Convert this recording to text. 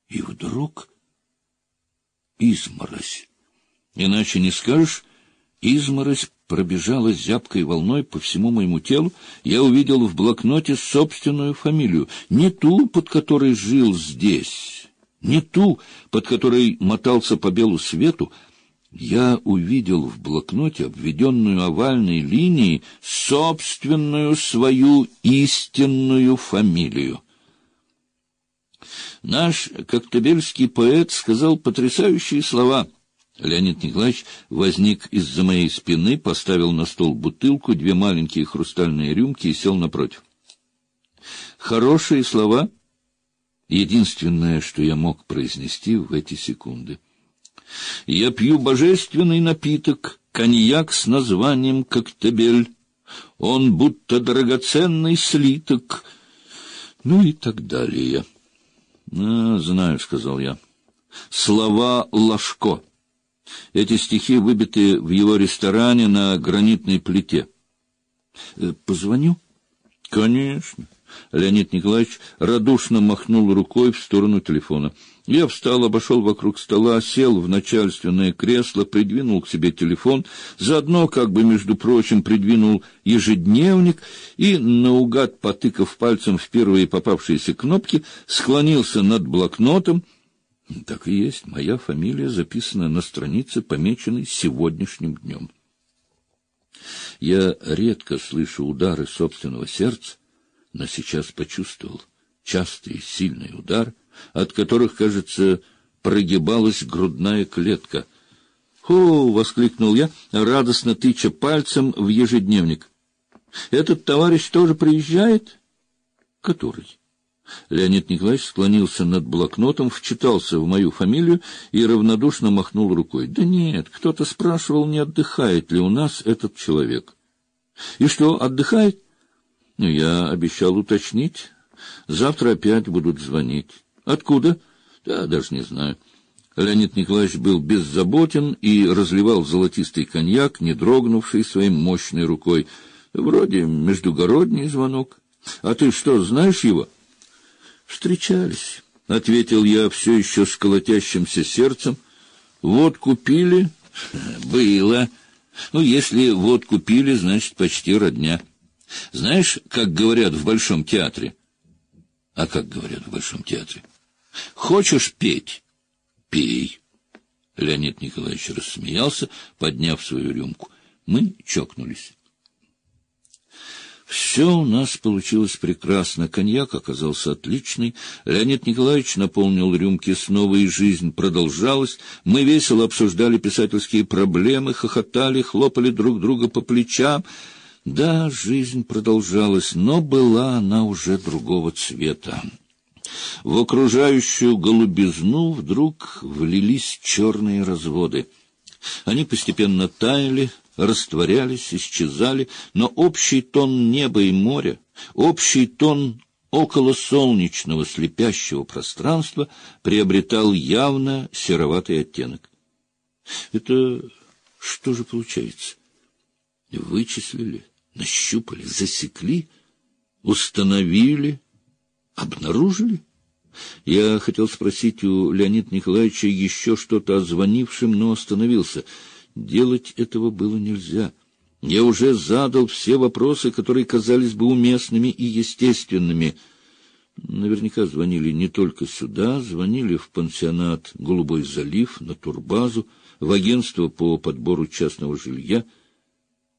И вдруг изморозь. Иначе не скажешь, изморозь пробежала зябкой волной по всему моему телу. Я увидел в блокноте собственную фамилию, не ту, под которой жил здесь, не ту, под которой мотался по белу свету. Я увидел в блокноте, обведенную овальной линией, собственную свою истинную фамилию. Наш коктебельский поэт сказал потрясающие слова. Леонид Николаевич возник из-за моей спины, поставил на стол бутылку, 2 маленькие хрустальные рюмки и сел напротив. Хорошие слова — единственное, что я мог произнести в эти секунды. Я пью божественный напиток, коньяк с названием «Коктебель». Он будто драгоценный слиток. Ну и так далее. Знаю, — сказал я. Слова Ложко. Эти стихи выбиты в его ресторане на гранитной плите. Позвоню? Конечно. Леонид Николаевич радушно махнул рукой в сторону телефона. Я встал, обошел вокруг стола, сел в начальственное кресло, придвинул к себе телефон, заодно, как бы, между прочим, придвинул ежедневник и, наугад потыкав пальцем в первые попавшиеся кнопки, склонился над блокнотом. Так и есть, моя фамилия записана на странице, помеченной сегодняшним днем. Я редко слышу удары собственного сердца, но сейчас почувствовал частый сильный удар, от которых, кажется, прогибалась грудная клетка. «Хо!» — воскликнул я, радостно тыча пальцем в ежедневник. «Этот товарищ тоже приезжает?» «Который?» Леонид Николаевич склонился над блокнотом, вчитался в мою фамилию и равнодушно махнул рукой. «Да нет, кто-то спрашивал, не отдыхает ли у нас этот человек». «И что, отдыхает?» «Я обещал уточнить. Завтра опять будут звонить». «Откуда?» «Да, даже не знаю». Леонид Николаевич был беззаботен и разливал золотистый коньяк, не дрогнувший своей мощной рукой. «Вроде междугородний звонок. А ты что, знаешь его?» «Встречались», — ответил я все еще с колотящимся сердцем. «Водку пили?» «Было. Ну, если водку пили, значит, почти родня. Знаешь, как говорят в Большом театре?» «А как говорят в Большом театре?» «Хочешь петь? Пей». Леонид Николаевич рассмеялся, подняв свою рюмку. Мы чокнулись. Все у нас получилось прекрасно. Коньяк оказался отличный. Леонид Николаевич наполнил рюмки снова, и жизнь продолжалась. Мы весело обсуждали писательские проблемы, хохотали, хлопали друг друга по плечам. Да, жизнь продолжалась, но была она уже другого цвета. В окружающую голубизну вдруг влились черные разводы. Они постепенно таяли, растворялись, исчезали, но общий тон неба и моря, общий тон околосолнечного слепящего пространства приобретал явно сероватый оттенок. Это что же получается? Вычислили, нащупали, засекли, установили, обнаружили? Я хотел спросить у Леонида Николаевича еще что-то о звонившем, но остановился. Делать этого было нельзя. Я уже задал все вопросы, которые казались бы уместными и естественными. Наверняка звонили не только сюда, звонили в пансионат «Голубой залив», на турбазу, в агентство по подбору частного жилья.